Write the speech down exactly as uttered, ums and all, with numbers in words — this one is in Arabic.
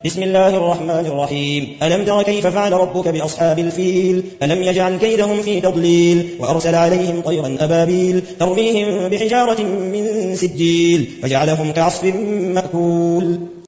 بسم الله الرحمن الرحيم. ألم تر كيف فعل ربك بأصحاب الفيل؟ ألم يجعل كيدهم في تضليل وأرسل عليهم طيرا أبابيل ترميهم بحجارة من سجيل فجعلهم كعصف مأكول.